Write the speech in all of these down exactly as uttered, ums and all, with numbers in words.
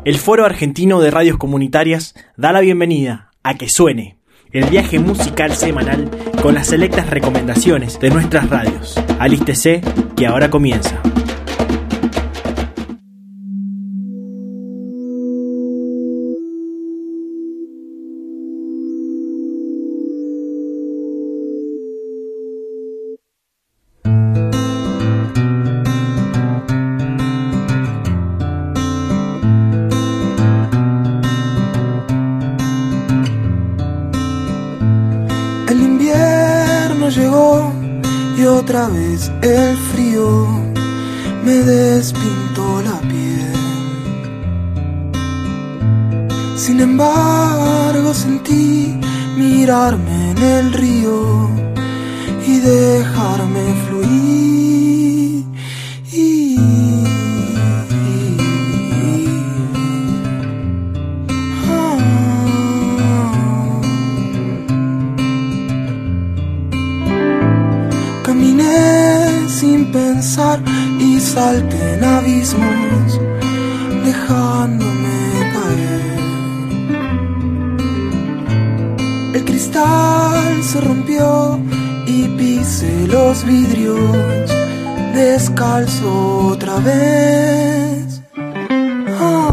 El Foro Argentino de Radios Comunitarias da la bienvenida a Que Suene, el viaje musical semanal con las selectas recomendaciones de nuestras radios. Alístese, que ahora comienza. Otra vez el frío me despintó la piel. Sin embargo sentí mirarme en el río y dejarme fluir. Y... Ah. Caminé sin pensar y salté en abismos, dejándome caer. El cristal se rompió y pisé los vidrios, descalzo otra vez. Ah.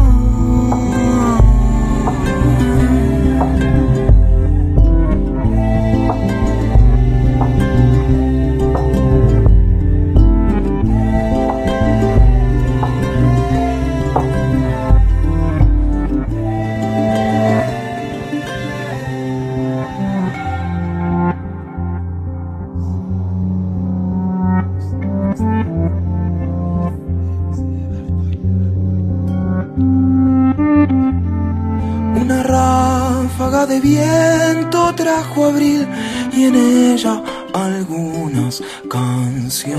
De viento trajo abril y en ella algunas canciones.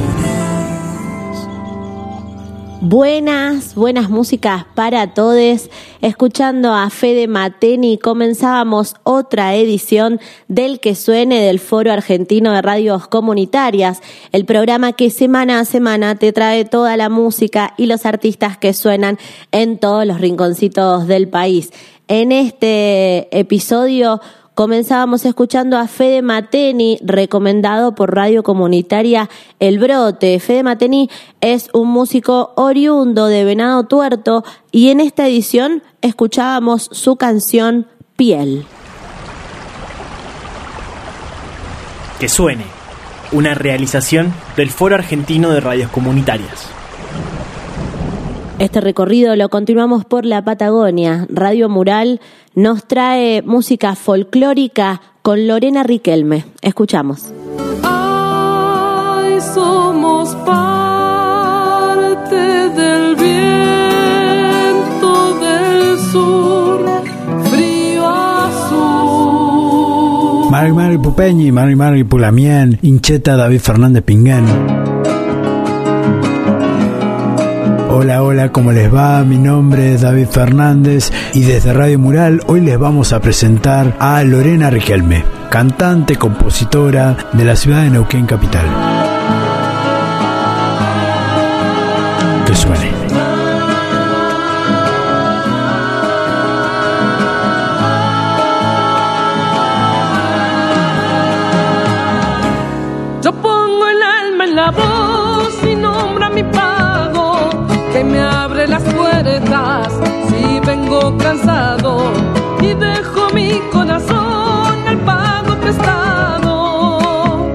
Buenas, buenas músicas para todos. Escuchando a Fede Mateni comenzábamos otra edición del Que Suene del Foro Argentino de Radios Comunitarias, el programa que semana a semana te trae toda la música y los artistas que suenan en todos los rinconcitos del país. En este episodio comenzábamos escuchando a Fede Mateni, recomendado por Radio Comunitaria El Brote. Fede Mateni es un músico oriundo de Venado Tuerto y en esta edición escuchábamos su canción Piel. Que Suene, una realización del Foro Argentino de Radios Comunitarias. Este recorrido lo continuamos por la Patagonia. Radio Mural nos trae música folclórica con Lorena Riquelme. Escuchamos. Ay, somos parte del viento del sur, frío azul. Mari Mari Pupeñi, Mari Mari Pulamien, Incheta David Fernández Pinguén. Hola, hola, ¿cómo les va? Mi nombre es David Fernández y desde Radio Mural hoy les vamos a presentar a Lorena Riquelme, cantante, compositora de la ciudad de Neuquén capital. Que suene. Yo pongo el alma en la voz y nombro a mi pago, que me abre las puertas si vengo cansado y dejo mi corazón al pago prestado.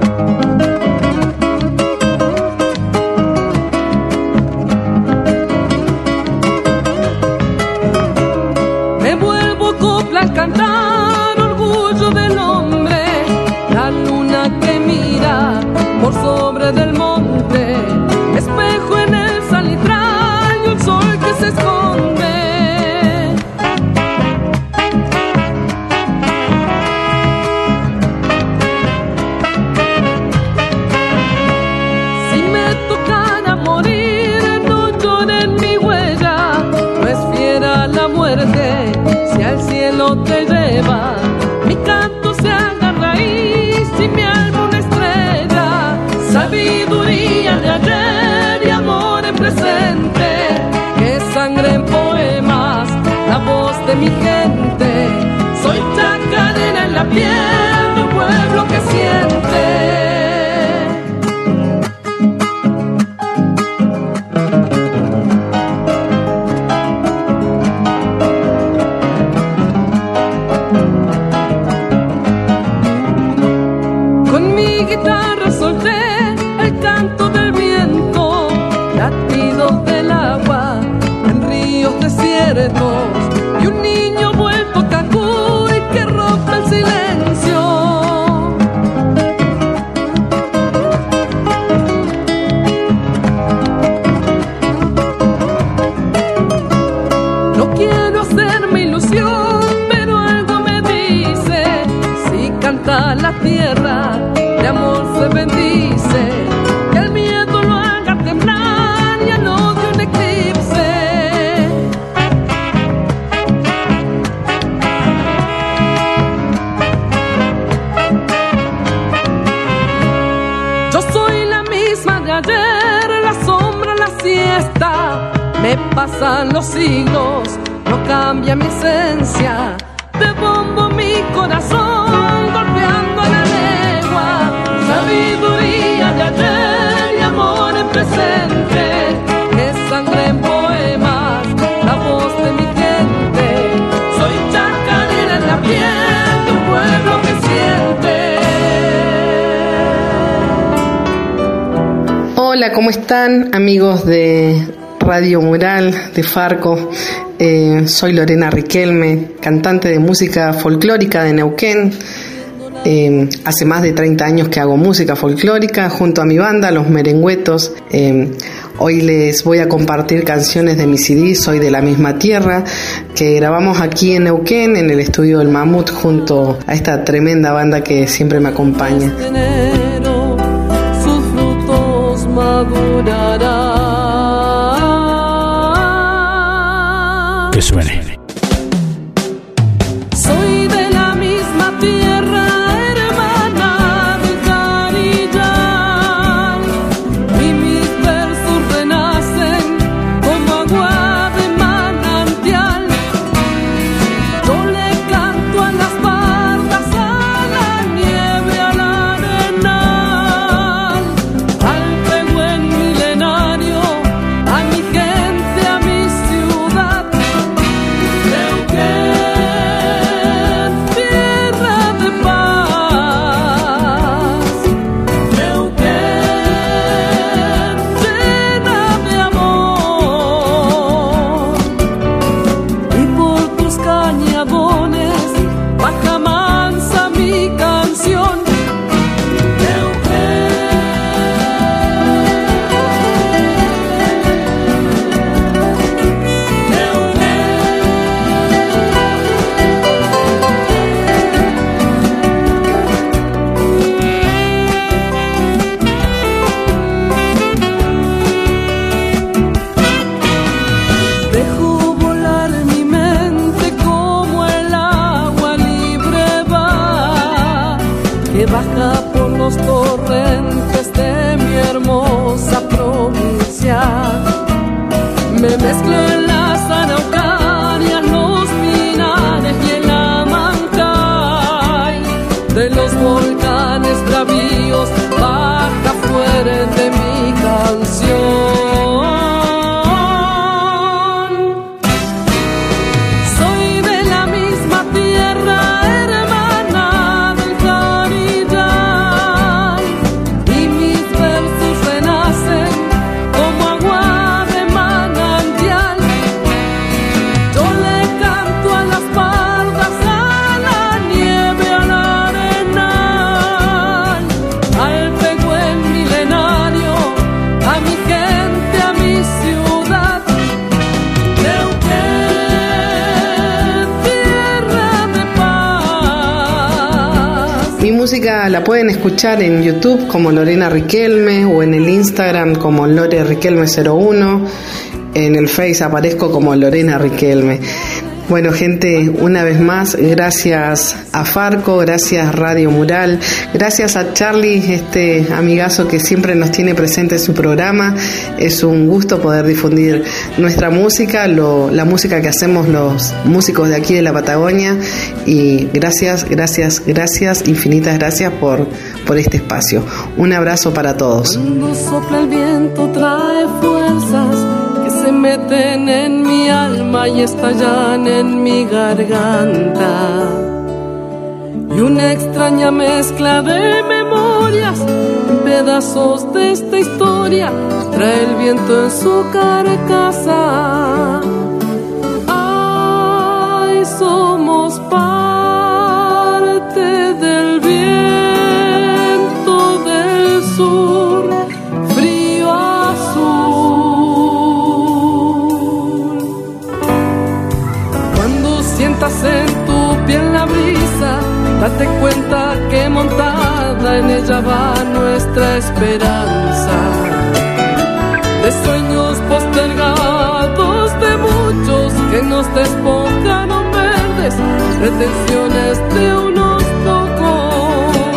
Me vuelvo copla al cantar, orgullo del hombre, la luna que mira por sobre del monte, espejo en el salitral, sol que se esconde. Si me tocara morir, no lloren mi huella, no es fiera la muerte si al cielo te lleva. Mi canto se haga raíz y mi alma una estrella, sabiduría de ayer y amor en presente, que sangre en poemas mi gente. Soy chacarera en la piel de un pueblo que siente. Guitarra solté el canto del viento, latidos del agua en ríos desiertos y un niño vuelto Cancún que rompe el silencio. No quiero hacerme ilusión, pero algo me dice, si canta la tierra de amor se bendice, que el miedo lo haga temblar y el odio un eclipse. Yo soy la misma de ayer, la sombra, la siesta. Me pasan los siglos, no cambia mi esencia. Te bombo mi corazón, golpeando a la legua. Sabiduría de ayer y amor en presente, que sangre en poemas, la voz de mi gente. Soy chacarera en la piel de un pueblo que siente. Hola, ¿cómo están, amigos de Radio Mural, de Farco? Eh, soy Lorena Riquelme, cantante de música folclórica de Neuquén. Eh, hace más de treinta años que hago música folclórica junto a mi banda, Los Merengüetos. Eh, hoy les voy a compartir canciones de mi C D, Soy de la misma tierra, que grabamos aquí en Neuquén, en el estudio del Mamut, junto a esta tremenda banda que siempre me acompaña. Enero, sus frutos madurarán. Que suene. Soy de la misma tierra, hermana del Carillán, y mis versos renacen como agua de manantial. Yo le canto a las bardas, a la nieve, al arenal, al pehuen milenario, a mi gente, a mi ciudad. Torrentes de mi hermosa provincia, me mezclo en las araucarias, los pinares y el Amancay. De los volcanes bravíos baja fuerte mi canción. Soy de la misma tierra, hermana del Carillán, y mis versos renacen como agua de manantial. Yo le canto a las pardas, a la nieve, al arenal, al pehuen milenario, a mi gente, a mi ciudad. Neuquén, tierra de paz. Mi música la pueden escuchar en YouTube como Lorena Riquelme o en el Instagram como Lore Riquelme cero uno. En el Face aparezco como Lorena Riquelme. Bueno, gente, una vez más, gracias a Farco, gracias Radio Mural, gracias a Charlie, este amigazo que siempre nos tiene presente en su programa. Es un gusto poder difundir nuestra música, lo, la música que hacemos los músicos de aquí de la Patagonia, y gracias, gracias, gracias, infinitas gracias por, por este espacio. Un abrazo para todos. Cuando sopla el viento trae fuerzas que se meten en mi alma y estallan en mi garganta, y una extraña mezcla de memorias, pedazos de esta historia, trae el viento en su carcasa. Ay, somos parte del viento del sur, frío azul. Cuando sientas en tu piel la brisa, date cuenta que montada en ella va nuestra esperanza. De sueños postergados de muchos que nos despojaron verdes, pretensiones de unos pocos.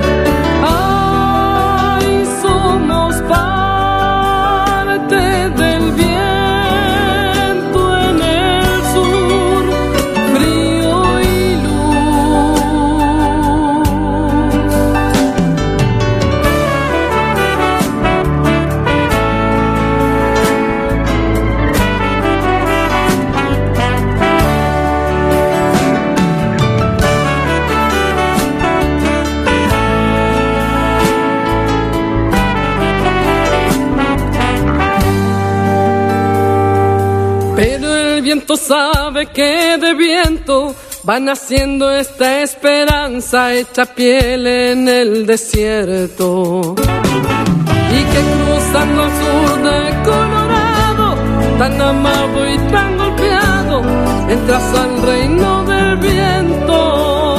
Ay, somos parte del viento en el sur, frío y sabe que de viento va naciendo esta esperanza hecha piel en el desierto, y que cruzando el sur de Colorado, tan amado y tan golpeado, entras al reino del viento.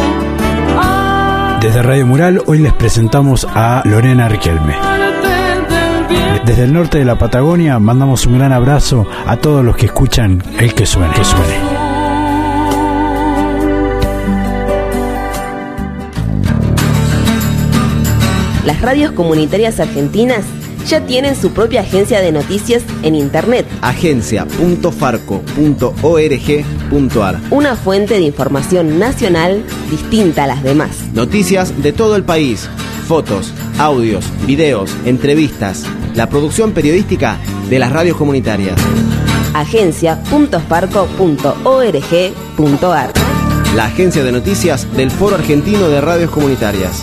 Ah, desde Radio Mural hoy les presentamos a Lorena Riquelme. Desde el norte de la Patagonia mandamos un gran abrazo a todos los que escuchan El que suene, que suene. Las radios comunitarias argentinas ya tienen su propia agencia de noticias en internet. agencia punto farco punto org punto ar. Una fuente de información nacional distinta a las demás. Noticias de todo el país, fotos, audios, videos, entrevistas, la producción periodística de las radios comunitarias. agencia punto farco punto org punto ar. La agencia de noticias del Foro Argentino de Radios Comunitarias.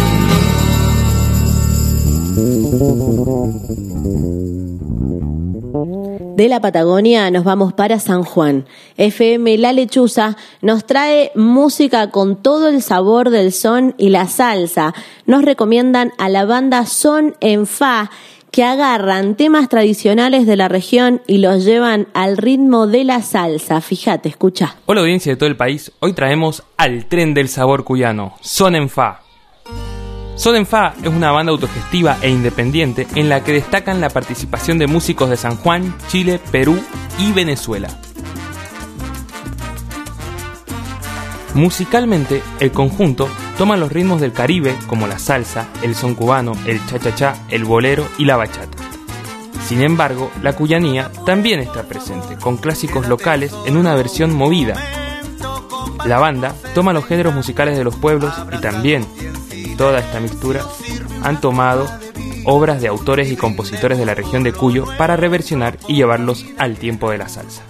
De la Patagonia nos vamos para San Juan. F M La Lechuza nos trae música con todo el sabor del son y la salsa. Nos recomiendan a la banda Son en Fa, que agarran temas tradicionales de la región y los llevan al ritmo de la salsa. Fíjate, escucha. Hola audiencia de todo el país, hoy traemos al tren del sabor cuyano, Son en Fa. Son en Fa es una banda autogestiva e independiente en la que destacan la participación de músicos de San Juan, Chile, Perú y Venezuela. Musicalmente, el conjunto toma los ritmos del Caribe como la salsa, el son cubano, el cha-cha-cha, el bolero y la bachata. Sin embargo, la cuyanía también está presente, con clásicos locales en una versión movida. La banda toma los géneros musicales de los pueblos y también toda esta mixtura han tomado obras de autores y compositores de la región de Cuyo para reversionar y llevarlos al tiempo de la salsa.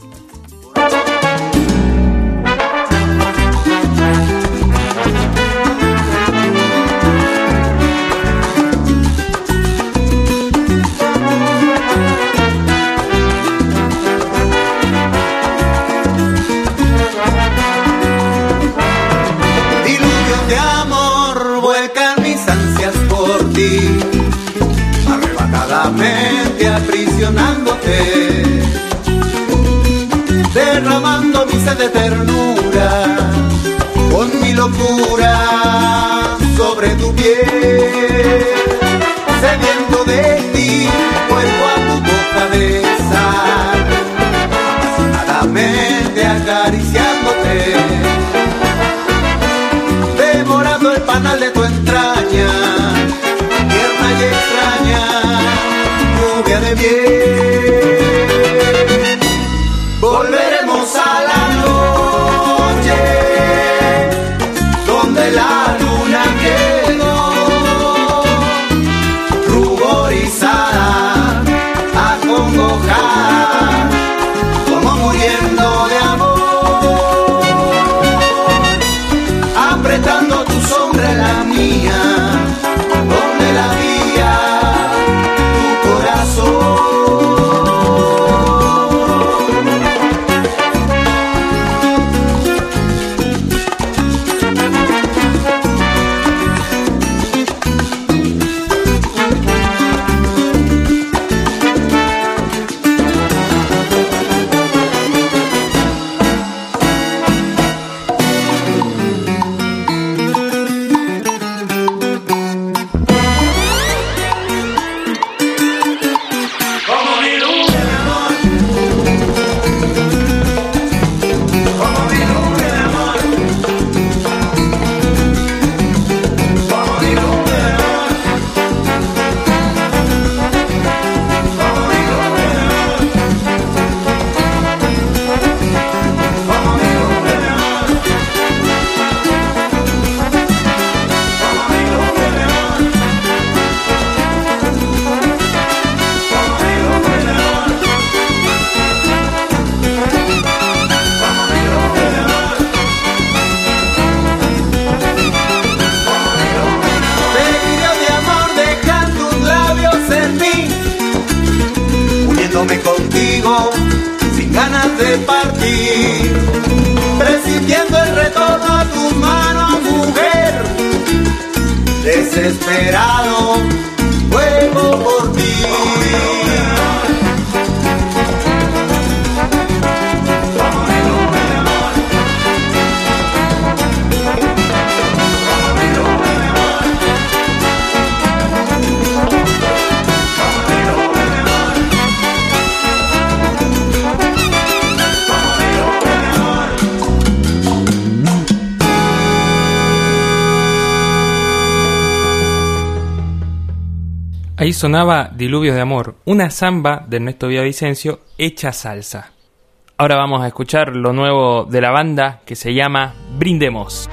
Arrebatadamente aprisionándote, derramando mi sed de ternura, con mi locura sobre tu piel, sediento de ti, vuelvo a tu boca besar, apasionadamente acariciar. lluvia de miel. Volveremos a la noche donde la luna quedó ruborizada, acongojada, como muriendo de amor, apretando tu sombra en la mía, donde la vía tu corazón. Contigo, sin ganas de partir, presintiendo el retorno a tus manos, mujer. Desesperado, vuelvo por ti. Ahí sonaba Diluvios de Amor, una samba de Ernesto Villavicencio hecha salsa. Ahora vamos a escuchar lo nuevo de la banda que se llama Brindemos.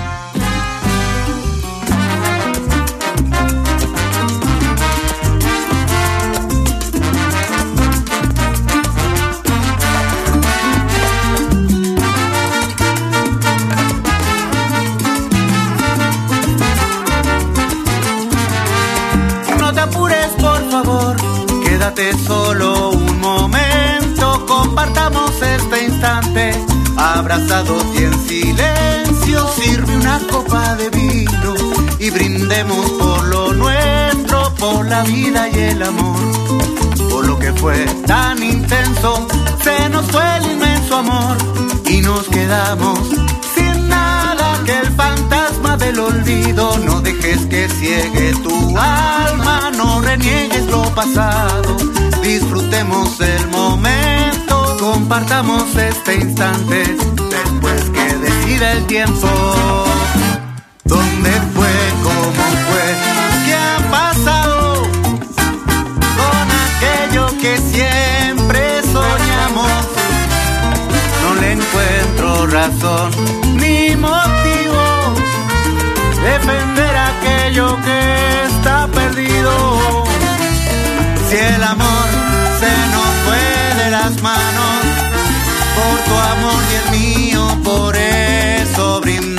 Quédate solo un momento, compartamos este instante, abrazados y en silencio. Sirve una copa de vino y brindemos por lo nuestro, por la vida y el amor, por lo que fue tan intenso. Se nos fue el inmenso amor y nos quedamos sin nada que el fantasma del olvido. No dejes que ciegue tu alma, no reniegues lo pasado, disfrutemos el momento, compartamos este instante, después que decida el tiempo. ¿Dónde fue? ¿Cómo fue? ¿Qué ha pasado con aquello que siempre soñamos? No le encuentro razón ni motivo, defender aquello que está perdido. Si el amor se nos fue de las manos, por tu amor y el mío, por eso brindamos.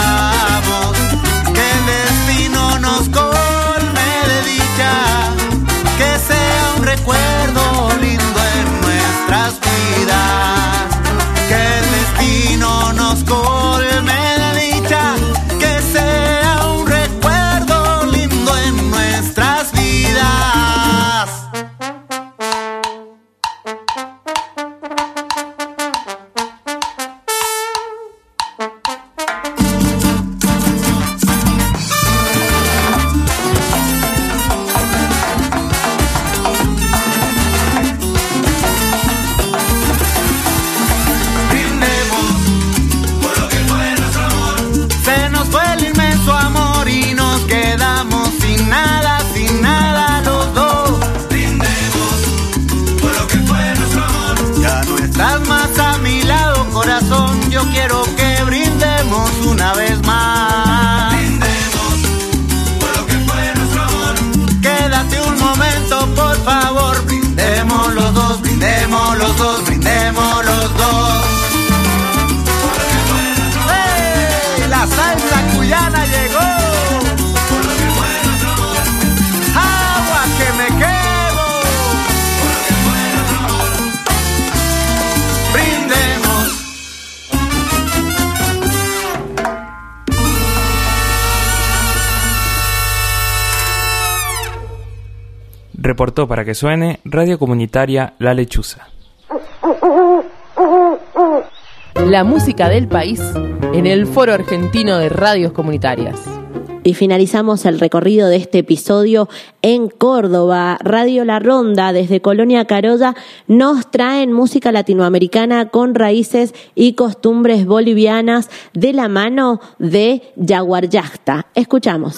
Que el destino nos colme de dicha, que sea un recuerdo lindo en nuestras vidas. Que el destino nos colme de dicha, que sea un recuerdo lindo en nuestras vidas. yo quiero que brindemos una vez más. Brindemos por lo que fue nuestro amor. Quédate un momento, por favor. Brindemos los dos, brindemos los dos, brindemos los dos. ¡Hey! La salsa cuyana llegó. Por lo que fue nuestro amor. ¡Agua que me quemo! Por lo que fue nuestro amor. Brindemos. Reportó para que suene Radio Comunitaria La Lechuza. La música del país en el Foro Argentino de Radios Comunitarias. Y finalizamos el recorrido de este episodio en Córdoba. Radio La Ronda, desde Colonia Carolla, nos traen música latinoamericana con raíces y costumbres bolivianas de la mano de Jaguar Yachta. Escuchamos.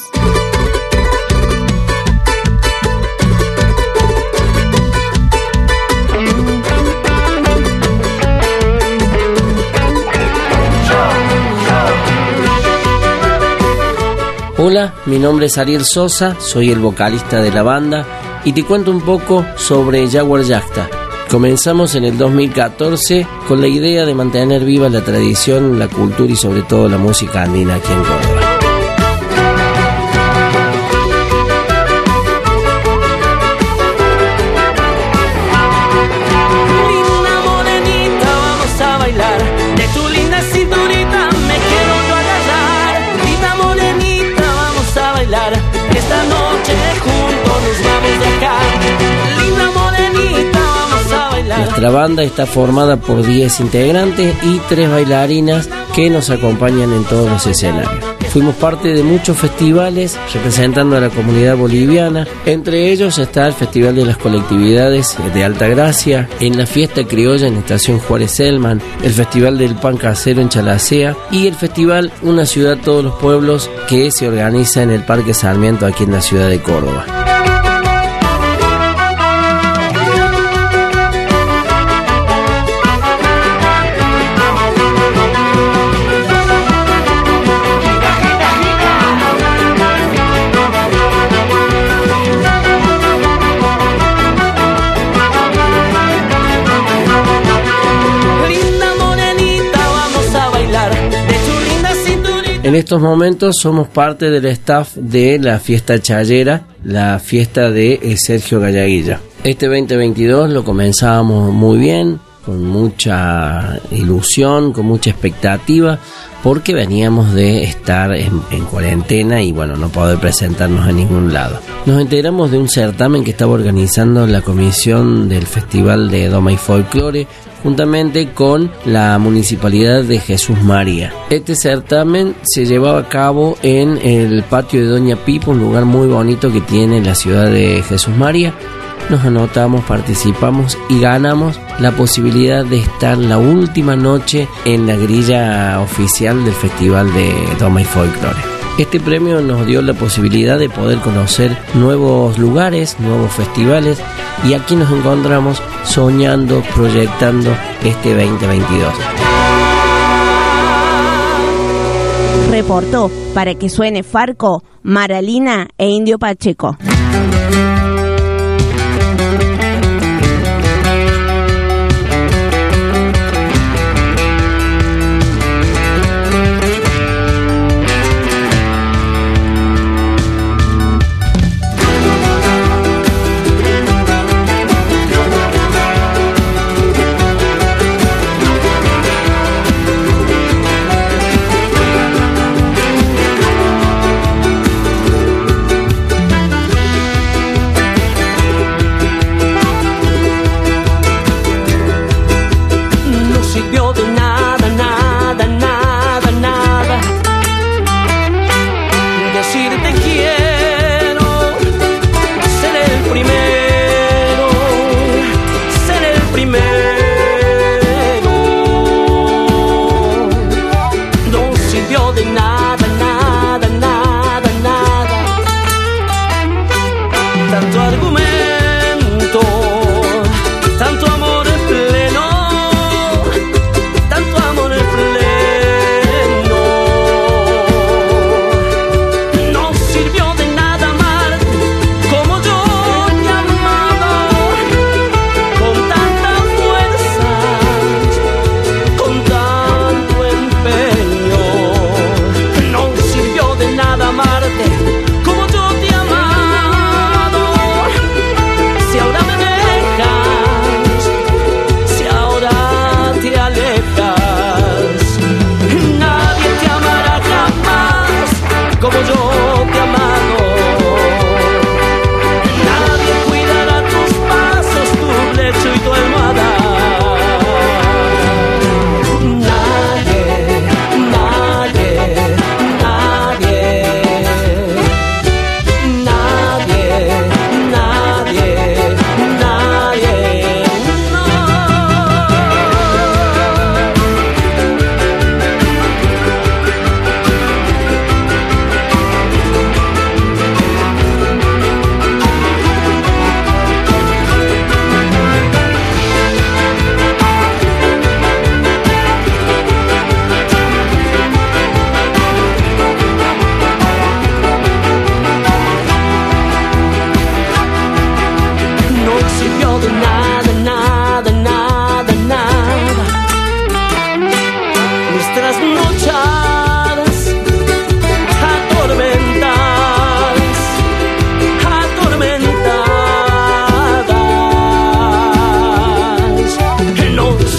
Hola, mi nombre es Ariel Sosa, soy el vocalista de la banda y te cuento un poco sobre Jaguar Yachta. Comenzamos en el dos mil catorce con la idea de mantener viva la tradición, la cultura y sobre todo la música andina aquí en Córdoba. Linda morenita, vamos a bailar, de tu linda cinturita me quiero yo agarrar. Linda morenita, vamos a bailar, que esta noche juntos nos vamos de acá. Linda morenita, vamos a bailar. Nuestra banda está formada por diez integrantes y tres bailarinas que nos acompañan en todos los escenarios. Fuimos parte de muchos festivales representando a la comunidad boliviana. Entre ellos está el Festival de las Colectividades de Altagracia, en la Fiesta Criolla en Estación Juárez Selman, el Festival del Pan Casero en Chalacea y el Festival Una Ciudad Todos los Pueblos que se organiza en el Parque Sarmiento aquí en la ciudad de Córdoba. En estos momentos somos parte del staff de la fiesta chayera, la fiesta de Sergio Gallaguilla. Este veinte veintidós lo comenzábamos muy bien, con mucha ilusión, con mucha expectativa, porque veníamos de estar en, en cuarentena y bueno, no poder presentarnos en ningún lado. Nos enteramos de un certamen que estaba organizando la comisión del Festival de Doma y Folclore, juntamente con la Municipalidad de Jesús María. Este certamen se llevaba a cabo en el patio de Doña Pipa, un lugar muy bonito que tiene la ciudad de Jesús María. Nos anotamos, participamos y ganamos la posibilidad de estar la última noche en la grilla oficial del Festival de Doma y Folclore. Este premio nos dio la posibilidad de poder conocer nuevos lugares, nuevos festivales, y aquí nos encontramos soñando, proyectando este veinte veintidós. Reportó para que suene Farco, Maralina e Indio Pacheco.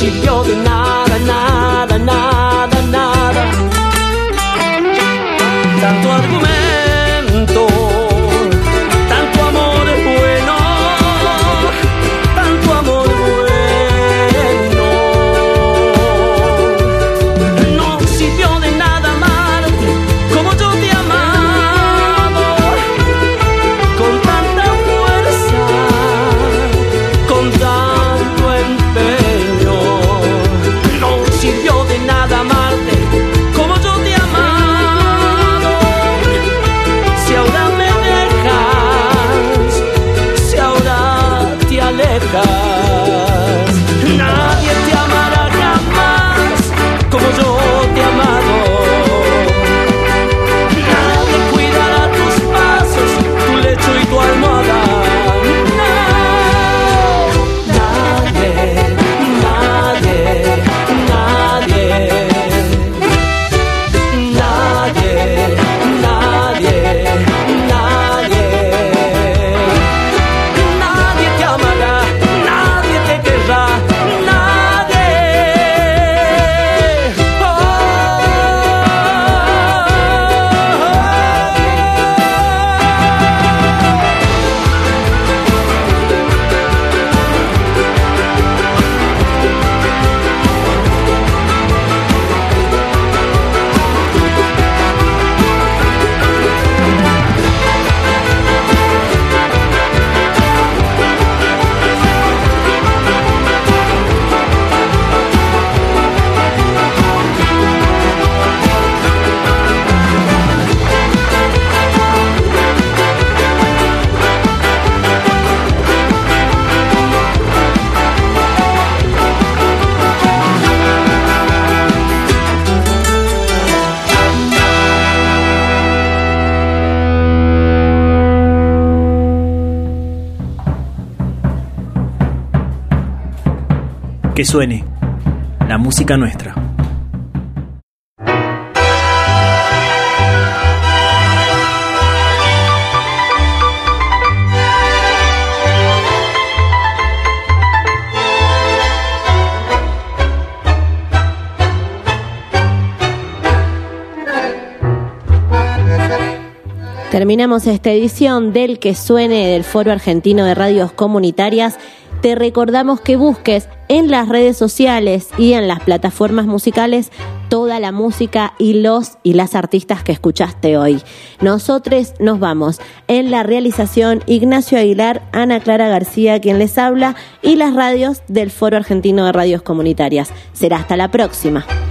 sirvió de nada, nada, nada, nada. Tanto argumento, tanto amor bueno, tanto amor bueno. No sirvió de nada amarte como yo te he amado, con tanta fuerza, con tanto empeño. No sirvió de nada amarte como yo te he amado. Si ahora me dejas, si ahora te alejas, nadie te amará jamás como yo te he amado. Nadie cuidará tus pasos, tu lecho y tu almohada. Nadie, nadie, nadie, nadie, nadie, nadie, nadie te amará, nadie te querrá, nadie. Que suene la música nuestra. Terminamos esta edición del Que Suene del Foro Argentino de Radios Comunitarias. Te recordamos que busques en las redes sociales y en las plataformas musicales toda la música y los y las artistas que escuchaste hoy. Nosotros nos vamos. En la realización, Ignacio Aguilar, Ana Clara García, quien les habla, y las radios del Foro Argentino de Radios Comunitarias. Será hasta la próxima.